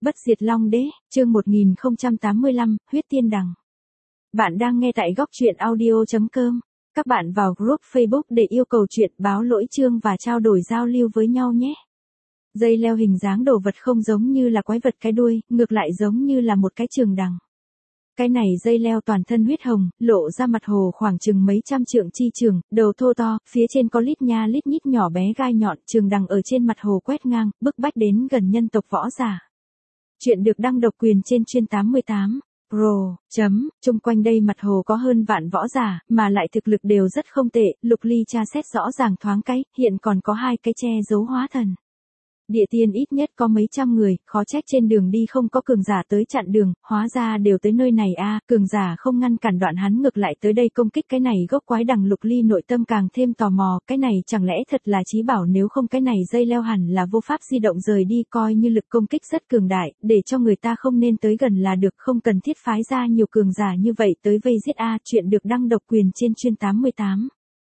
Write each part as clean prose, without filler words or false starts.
Bất diệt Long Đế, chương 1085, huyết tiên đằng. Bạn đang nghe tại góc truyện audio.com. Các bạn vào group Facebook để yêu cầu chuyện báo lỗi chương và trao đổi giao lưu với nhau nhé. Dây leo hình dáng đồ vật không giống như là quái vật cái đuôi, ngược lại giống như là một cái trường đằng. Cái này dây leo toàn thân huyết hồng, lộ ra mặt hồ khoảng chừng mấy trăm trượng chi trường, đầu thô to, phía trên có lít nha lít nhít nhỏ bé gai nhọn, trường đằng ở trên mặt hồ quét ngang, bức bách đến gần nhân tộc võ giả. Chuyện được đăng độc quyền trên chuyên 88. Pro. Chung quanh đây mặt hồ có hơn vạn võ giả, mà lại thực lực đều rất không tệ, Lục Ly tra xét rõ ràng thoáng cái, hiện còn có 2 cái che giấu hóa thần. Địa tiên ít nhất có mấy trăm người, khó trách trên đường đi không có cường giả tới chặn đường, hóa ra đều tới nơi này a, cường giả không ngăn cản đoạn hắn ngược lại tới đây công kích cái này gốc quái đằng. Lục Ly nội tâm càng thêm tò mò, cái này chẳng lẽ thật là chí bảo, nếu không cái này dây leo hẳn là vô pháp di động rời đi, coi như lực công kích rất cường đại, để cho người ta không nên tới gần là được, không cần thiết phái ra nhiều cường giả như vậy tới vây giết a. Chuyện được đăng độc quyền trên chuyên 88.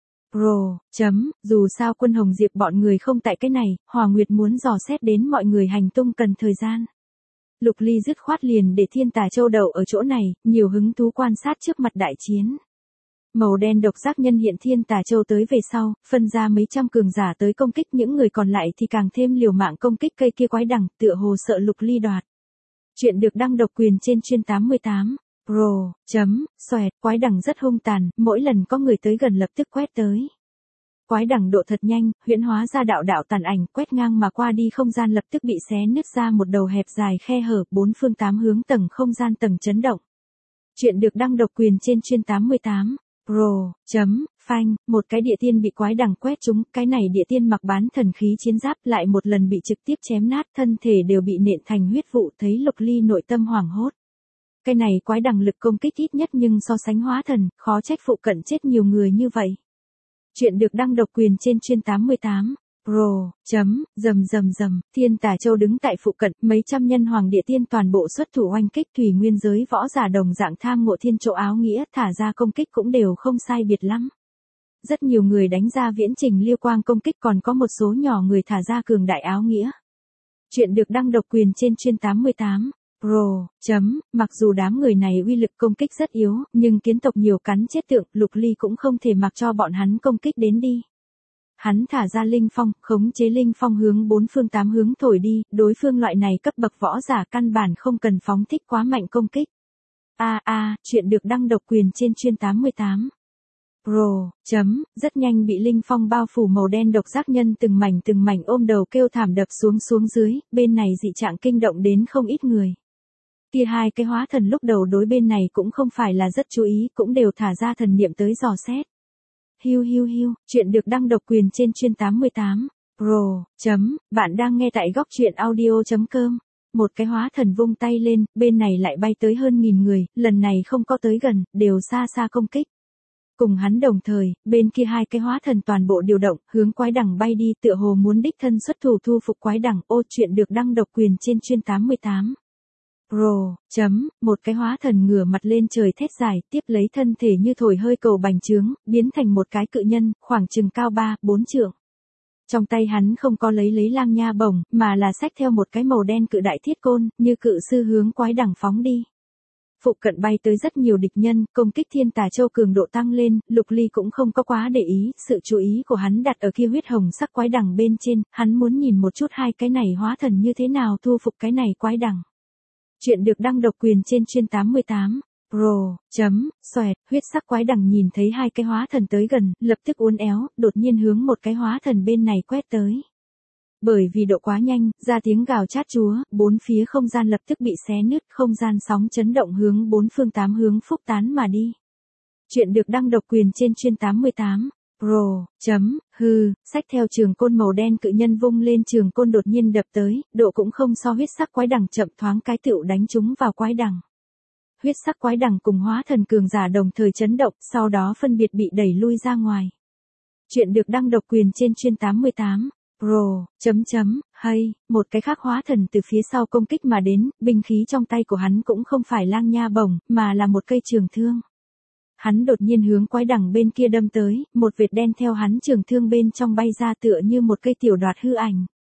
Pro. Dù sao Quân Hồng Diệp bọn người không tại cái này, Hòa Nguyệt muốn dò xét đến mọi người hành tung cần thời gian. Lục Ly dứt khoát liền để Thiên Tà Châu đậu ở chỗ này, nhiều hứng thú quan sát trước mặt đại chiến. Màu đen độc giác nhân hiện Thiên Tà Châu tới về sau, phân ra mấy trăm cường giả tới công kích, những người còn lại thì càng thêm liều mạng công kích cây kia quái đằng, tựa hồ sợ Lục Ly đoạt. Chuyện được đăng độc quyền trên chuyên 88. Pro. Xoẹt, quái đằng rất hung tàn, mỗi lần có người tới gần lập tức quét tới. Quái đằng độ thật nhanh, huyễn hóa ra đạo đạo tàn ảnh, quét ngang mà qua đi, không gian lập tức bị xé nứt ra một đầu hẹp dài khe hở, 4 phương 8 hướng tầng không gian tầng chấn động. Chuyện được đăng độc quyền trên chuyên 88. Pro. Phanh, một cái địa tiên bị quái đằng quét trúng, cái này địa tiên mặc bán thần khí chiến giáp, lại một lần bị trực tiếp chém nát, thân thể đều bị nện thành huyết vụ, thấy Lục Ly nội tâm hoảng hốt. Cái này quái đằng lực công kích ít nhất nhưng so sánh hóa thần, khó trách phụ cận chết nhiều người như vậy. Chuyện được đăng độc quyền trên chuyên 88. Pro. Rầm, Thiên Tà Châu đứng tại phụ cận, mấy trăm nhân hoàng địa tiên toàn bộ xuất thủ oanh kích, thủy nguyên giới võ giả đồng dạng tham ngộ thiên chỗ áo nghĩa, thả ra công kích cũng đều không sai biệt lắm. Rất nhiều người đánh ra viễn trình liêu quang công kích, còn có một số nhỏ người thả ra cường đại áo nghĩa. Chuyện được đăng độc quyền trên chuyên 88. Pro. Mặc dù đám người này uy lực công kích rất yếu, nhưng kiến tộc nhiều cắn chết tượng, Lục Ly cũng không thể mặc cho bọn hắn công kích đến đi. Hắn thả ra linh phong, khống chế linh phong hướng 4 phương 8 hướng thổi đi, đối phương loại này cấp bậc võ giả căn bản không cần phóng thích quá mạnh công kích. Chuyện được đăng độc quyền trên chuyên 88. Pro. Rất nhanh bị linh phong bao phủ, màu đen độc giác nhân từng mảnh ôm đầu kêu thảm đập xuống dưới, bên này dị trạng kinh động đến không ít người. Kia 2 cái hóa thần lúc đầu đối bên này cũng không phải là rất chú ý, cũng đều thả ra thần niệm tới dò xét. Hiu, chuyện được đăng độc quyền trên chuyên 88. Pro. Bạn đang nghe tại góc truyện audio.com. Một cái hóa thần vung tay lên, bên này lại bay tới hơn 1000 người, lần này không có tới gần, đều xa xa công kích. Cùng hắn đồng thời, bên kia 2 cái hóa thần toàn bộ điều động, hướng quái đằng bay đi, tựa hồ muốn đích thân xuất thủ thu phục quái đằng. Chuyện được đăng độc quyền trên chuyên 88. Pro. Một cái hóa thần ngửa mặt lên trời thét dài, tiếp lấy thân thể như thổi hơi cầu bành trướng, biến thành một cái cự nhân, khoảng chừng cao 3-4 trượng. Trong tay hắn không có lấy lang nha bổng, mà là xách theo một cái màu đen cự đại thiết côn, như cự sư hướng quái đằng phóng đi. Phụ cận bay tới rất nhiều địch nhân, công kích Thiên Tà Châu cường độ tăng lên, Lục Ly cũng không có quá để ý, sự chú ý của hắn đặt ở kia huyết hồng sắc quái đằng bên trên, hắn muốn nhìn một chút 2 cái này hóa thần như thế nào thu phục cái này quái đằng. Chuyện được đăng độc quyền trên chuyên 88. Pro. Xoẹt, huyết sắc quái đằng nhìn thấy 2 cái hóa thần tới gần, lập tức uốn éo, đột nhiên hướng một cái hóa thần bên này quét tới. Bởi vì độ quá nhanh, ra tiếng gào chát chúa, 4 phía không gian lập tức bị xé nứt, không gian sóng chấn động hướng 4 phương 8 hướng phúc tán mà đi. Chuyện được đăng độc quyền trên chuyên 88. Pro. Xách theo trường côn màu đen cự nhân vung lên trường côn đột nhiên đập tới, độ cũng không so huyết sắc quái đằng chậm, thoáng cái tựu đánh trúng vào quái đằng. Huyết sắc quái đằng cùng hóa thần cường giả đồng thời chấn động, sau đó phân biệt bị đẩy lui ra ngoài. Chuyện được đăng độc quyền trên chuyên 88. Pro. Hay, một cái khác hóa thần từ phía sau công kích mà đến, binh khí trong tay của hắn cũng không phải lang nha bổng, mà là một cây trường thương. Hắn đột nhiên hướng quái đằng bên kia đâm tới, một vệt đen theo hắn trường thương bên trong bay ra, tựa như một cây tiểu đoạt hư ảnh.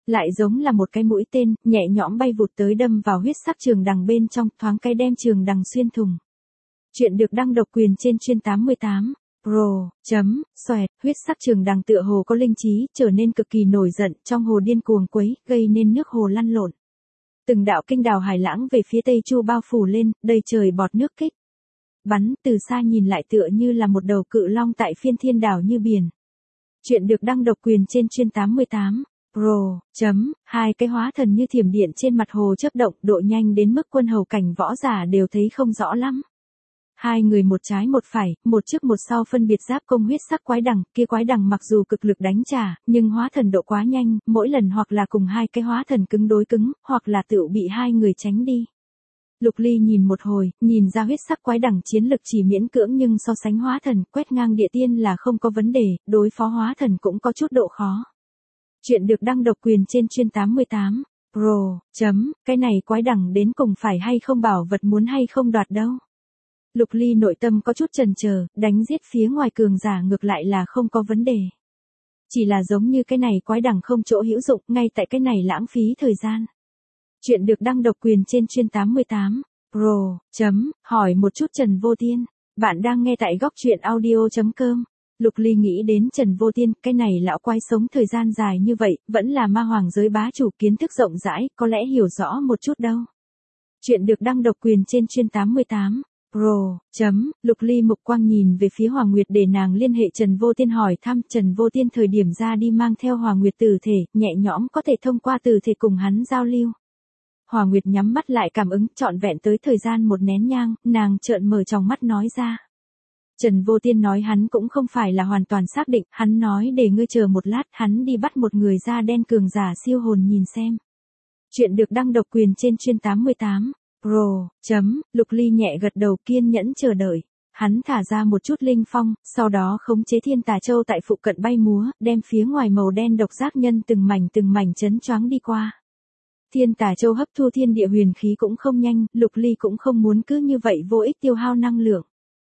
lại giống là một cái mũi tên, nhẹ nhõm bay vụt tới đâm vào huyết sắc trường đằng bên trong, thoáng cái đem trường đằng xuyên thủng. Chuyện được đăng độc quyền trên chuyên 88. Pro, xoẹt, huyết sắc trường đằng tựa hồ có linh trí, trở nên cực kỳ nổi giận, trong hồ điên cuồng quấy, gây nên nước hồ lăn lộn. Từng đạo kinh đào hải lãng về phía tây chu bao phủ lên, đầy trời bọt nước kích. Bắn, từ xa nhìn lại tựa như là một đầu cự long tại phiên thiên đảo như biển. Chuyện được đăng độc quyền trên chuyên 88. Pro, hai cái hóa thần như thiểm điện trên mặt hồ chớp động, độ nhanh đến mức quân hầu cảnh võ giả đều thấy không rõ lắm. Hai người một trái một phải, một trước một sau phân biệt giáp công huyết sắc quái đằng, kia quái đằng mặc dù cực lực đánh trả, nhưng hóa thần độ quá nhanh, mỗi lần hoặc là cùng hai cái hóa thần cứng đối cứng, hoặc là tự bị hai người tránh đi. Lục Ly nhìn một hồi, nhìn ra huyết sắc quái đằng chiến lực chỉ miễn cưỡng nhưng so sánh hóa thần, quét ngang địa tiên là không có vấn đề, đối phó hóa thần cũng có chút độ khó. Chuyện được đăng độc quyền trên chuyên 88. Pro, cái này quái đằng đến cùng phải hay không bảo vật muốn hay không đoạt đâu. Lục Ly nội tâm có chút chần chờ, đánh giết phía ngoài cường giả ngược lại là không có vấn đề. Chỉ là giống như cái này quái đằng không chỗ hữu dụng, ngay tại cái này lãng phí thời gian. Chuyện được đăng độc quyền trên chuyên 88. Pro, hỏi một chút Trần Vô Tiên. Bạn đang nghe tại góc truyện audio.com. Lục Ly nghĩ đến Trần Vô Tiên, cái này lão quái sống thời gian dài như vậy, vẫn là ma hoàng giới bá chủ, kiến thức rộng rãi, có lẽ hiểu rõ một chút đâu. Chuyện được đăng độc quyền trên chuyên 88. Pro, Lục Ly mục quang nhìn về phía Hoàng Nguyệt để nàng liên hệ Trần Vô Tiên hỏi thăm. Trần Vô Tiên thời điểm ra đi mang theo Hoàng Nguyệt tử thể, nhẹ nhõm có thể thông qua tử thể cùng hắn giao lưu. Hoàng Nguyệt nhắm mắt lại cảm ứng, trọn vẹn tới thời gian một nén nhang, nàng trợn mở tròng mắt nói ra. Trần Vô Tiên nói hắn cũng không phải là hoàn toàn xác định, hắn nói để ngươi chờ một lát, hắn đi bắt một người da đen cường giả siêu hồn nhìn xem. Chuyện được đăng độc quyền trên chuyên 88. Pro, Lục Ly nhẹ gật đầu kiên nhẫn chờ đợi. Hắn thả ra một chút linh phong, sau đó khống chế thiên tà châu tại phụ cận bay múa, đem phía ngoài màu đen độc giác nhân từng mảnh chấn choáng đi qua. Thiên tà châu hấp thu thiên địa huyền khí cũng không nhanh, Lục Ly cũng không muốn cứ như vậy vô ích tiêu hao năng lượng.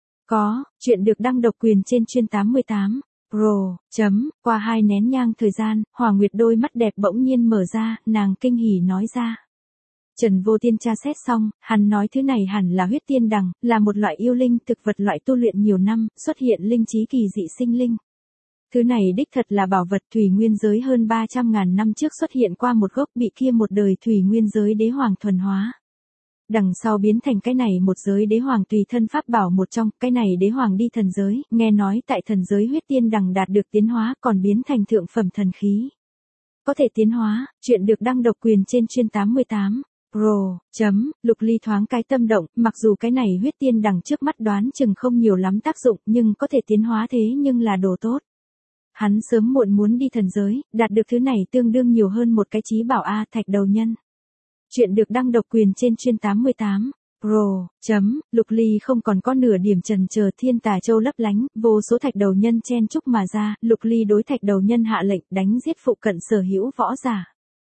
Chuyện được đăng độc quyền trên chuyên 88. Pro, qua 2 nén nhang thời gian, Hoàng Nguyệt đôi mắt đẹp bỗng nhiên mở ra, nàng kinh hỉ nói ra. Trần Vô Tiên tra xét xong, hắn nói thứ này hẳn là huyết tiên đằng, là một loại yêu linh thực vật loại tu luyện nhiều năm, xuất hiện linh trí kỳ dị sinh linh. Thứ này đích thật là bảo vật. Thủy nguyên giới hơn 300.000 năm trước xuất hiện qua một gốc, bị kia một đời thủy nguyên giới đế hoàng thuần hóa. Đằng sau biến thành cái này một giới đế hoàng tùy thân pháp bảo một trong, cái này đế hoàng đi thần giới, nghe nói tại thần giới huyết tiên đằng đạt được tiến hóa còn biến thành thượng phẩm thần khí. Có thể tiến hóa. Chuyện được đăng độc quyền trên chuyên 88. Pro, Lục Ly thoáng cái tâm động, mặc dù cái này huyết tiên đằng trước mắt đoán chừng không nhiều lắm tác dụng, nhưng có thể tiến hóa thế nhưng là đồ tốt. Hắn sớm muộn muốn đi thần giới, đạt được thứ này tương đương nhiều hơn một cái chí bảo thạch đầu nhân. Chuyện được đăng độc quyền trên chuyên 88. Pro, Lục Ly không còn có nửa điểm chần chờ, thiên tà châu lấp lánh, vô số thạch đầu nhân chen chúc mà ra, Lục Ly đối thạch đầu nhân hạ lệnh đánh giết phụ cận sở hữu võ giả.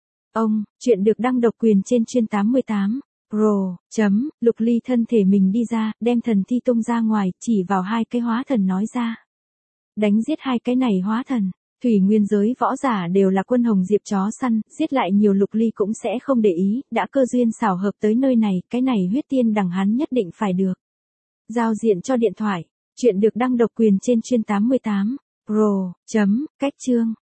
Chuyện được đăng độc quyền trên chuyên 88. Pro, Lục Ly thân thể mình đi ra, đem thần thi tung ra ngoài, chỉ vào 2 cái hóa thần nói ra. Đánh giết 2 cái này hóa thần. Thủy nguyên giới võ giả đều là quân hồng diệp chó săn, giết lại nhiều Lục Ly cũng sẽ không để ý, đã cơ duyên xảo hợp tới nơi này, cái này huyết tiên đằng hắn nhất định phải được. Giao diện cho điện thoại. Chuyện được đăng độc quyền trên chuyên 88. Pro, cách chương.